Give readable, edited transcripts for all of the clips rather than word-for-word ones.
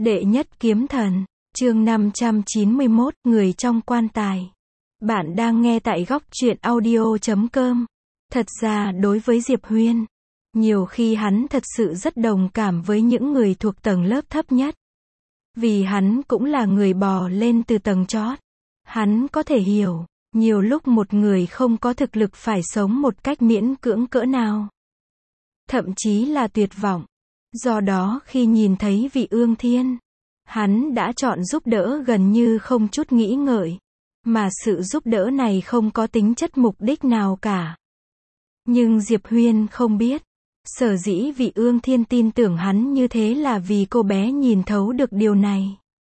Đệ nhất kiếm thần, chương 591, người trong quan tài. Bạn đang nghe tại góc truyện audio.com. Thật ra đối với Diệp Huyên, nhiều khi hắn thật sự rất đồng cảm với những người thuộc tầng lớp thấp nhất. Vì hắn cũng là người bò lên từ tầng chót. Hắn có thể hiểu, nhiều lúc một người không có thực lực phải sống một cách miễn cưỡng cỡ nào. Thậm chí là tuyệt vọng. Do đó khi nhìn thấy Vị Ương Thiên, hắn đã chọn giúp đỡ gần như không chút nghĩ ngợi. Mà sự giúp đỡ này không có tính chất mục đích nào cả. Nhưng Diệp Huyên không biết, sở dĩ Vị Ương Thiên tin tưởng hắn như thế là vì cô bé nhìn thấu được điều này.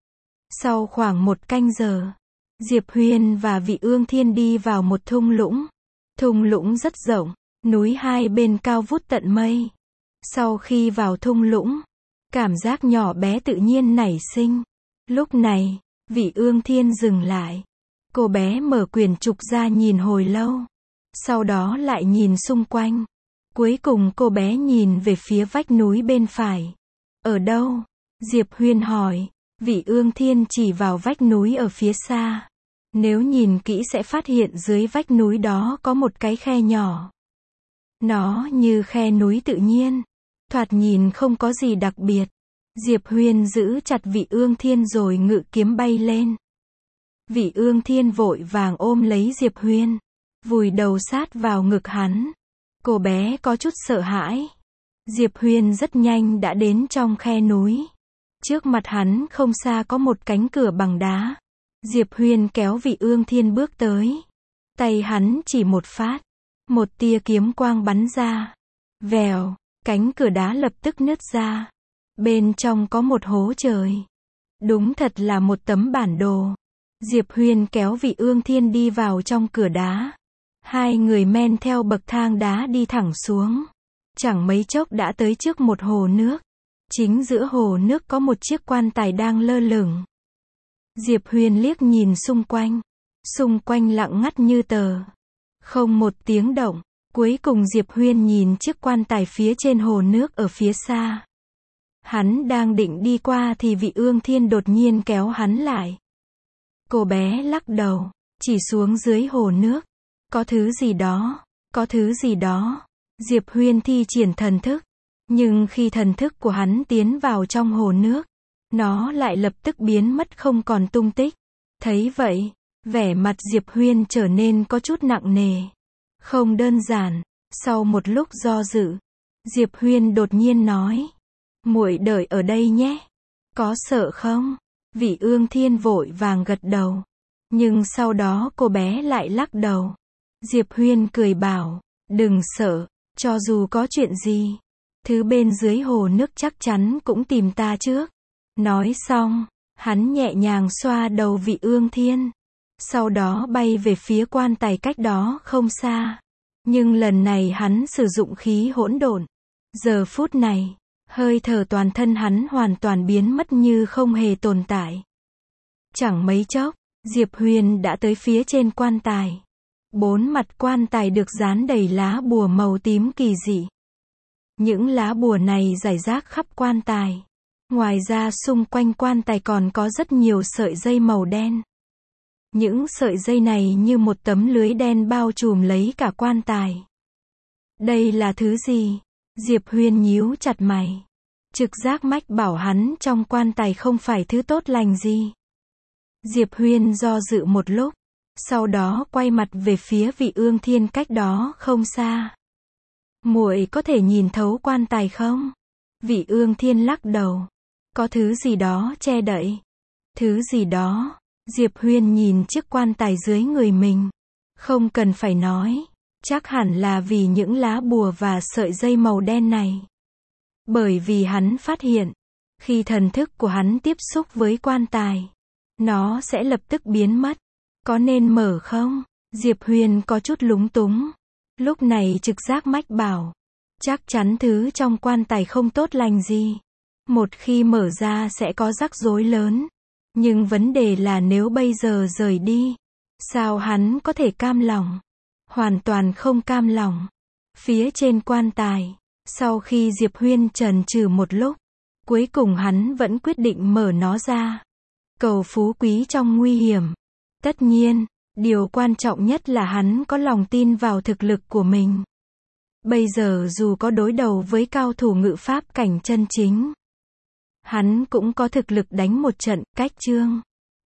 Sau khoảng 1 canh giờ, Diệp Huyên và Vị Ương Thiên đi vào một thung lũng. Thung lũng rất rộng, núi hai bên cao vút tận mây. Sau khi vào thung lũng, cảm giác nhỏ bé tự nhiên nảy sinh. Lúc này, Vị Ương Thiên dừng lại. Cô bé mở quyển trục ra nhìn hồi lâu. Sau đó lại nhìn xung quanh. Cuối cùng cô bé nhìn về phía vách núi bên phải. Ở đâu? Diệp Huyên hỏi. Vị Ương Thiên chỉ vào vách núi ở phía xa. Nếu nhìn kỹ sẽ phát hiện dưới vách núi đó có một cái khe nhỏ. Nó như khe núi tự nhiên. Thoạt nhìn không có gì đặc biệt. Diệp Huyên giữ chặt Vị Ương Thiên rồi ngự kiếm bay lên. Vị Ương Thiên vội vàng ôm lấy Diệp Huyên, vùi đầu sát vào ngực hắn. Cô bé có chút sợ hãi. Diệp Huyên rất nhanh đã đến trong khe núi. Trước mặt hắn không xa có một cánh cửa bằng đá. Diệp Huyên kéo Vị Ương Thiên bước tới. Tay hắn chỉ một phát. Một tia kiếm quang bắn ra. Vèo, cánh cửa đá lập tức nứt ra. Bên trong có một hố trời. Đúng thật là một tấm bản đồ. Diệp Huyên kéo Vị Ương Thiên đi vào trong cửa đá. Hai người men theo bậc thang đá đi thẳng xuống. Chẳng mấy chốc đã tới trước một hồ nước. Chính giữa hồ nước có một chiếc quan tài đang lơ lửng. Diệp Huyên liếc nhìn xung quanh. Xung quanh lặng ngắt như tờ. Không một tiếng động. Cuối cùng Diệp Huyên nhìn chiếc quan tài phía trên hồ nước ở phía xa. Hắn đang định đi qua thì Vị Ương Thiên đột nhiên kéo hắn lại. Cô bé lắc đầu, chỉ xuống dưới hồ nước. Có thứ gì đó, có thứ gì đó. Diệp Huyên thi triển thần thức. Nhưng khi thần thức của hắn tiến vào trong hồ nước, nó lại lập tức biến mất không còn tung tích. Thấy vậy, vẻ mặt Diệp Huyên trở nên có chút nặng nề. Không đơn giản. Sau một lúc do dự, Diệp Huyên đột nhiên nói. Muội đợi ở đây nhé. Có sợ không? Vị Ương Thiên vội vàng gật đầu. Nhưng sau đó cô bé lại lắc đầu. Diệp Huyên cười bảo, đừng sợ, cho dù có chuyện gì, thứ bên dưới hồ nước chắc chắn cũng tìm ta trước. Nói xong, hắn nhẹ nhàng xoa đầu Vị Ương Thiên. Sau đó bay về phía quan tài cách đó không xa. Nhưng lần này hắn sử dụng khí hỗn độn. Giờ phút này, hơi thở toàn thân hắn hoàn toàn biến mất như không hề tồn tại. Chẳng mấy chốc, Diệp Huyên đã tới phía trên quan tài. 4 mặt quan tài được dán đầy lá bùa màu tím kỳ dị. Những lá bùa này rải rác khắp quan tài. Ngoài ra xung quanh quan tài còn có rất nhiều sợi dây màu đen. Những sợi dây này như một tấm lưới đen bao trùm lấy cả quan tài. Đây là thứ gì? Diệp Huyên nhíu chặt mày. Trực giác mách bảo hắn trong quan tài không phải thứ tốt lành gì. Diệp Huyên do dự một lúc. Sau đó quay mặt về phía Vị Ương Thiên cách đó không xa. Muội có thể nhìn thấu quan tài không? Vị Ương Thiên lắc đầu. Có thứ gì đó che đậy. Thứ gì đó. Diệp Huyên nhìn chiếc quan tài dưới người mình. Không cần phải nói. Chắc hẳn là vì những lá bùa và sợi dây màu đen này. Bởi vì hắn phát hiện, khi thần thức của hắn tiếp xúc với quan tài, nó sẽ lập tức biến mất. Có nên mở không? Diệp Huyên có chút lúng túng. Lúc này trực giác mách bảo, chắc chắn thứ trong quan tài không tốt lành gì. Một khi mở ra sẽ có rắc rối lớn. Nhưng vấn đề là nếu bây giờ rời đi, sao hắn có thể cam lòng? Hoàn toàn không cam lòng. Phía trên quan tài, sau khi Diệp Huyên chần chừ một lúc, Cuối cùng hắn vẫn quyết định mở nó ra. Cầu phú quý trong nguy hiểm. Tất nhiên, điều quan trọng nhất là hắn có lòng tin vào thực lực của mình. Bây giờ dù có đối đầu với cao thủ ngự pháp cảnh chân chính, hắn cũng có thực lực đánh một trận, cách chương.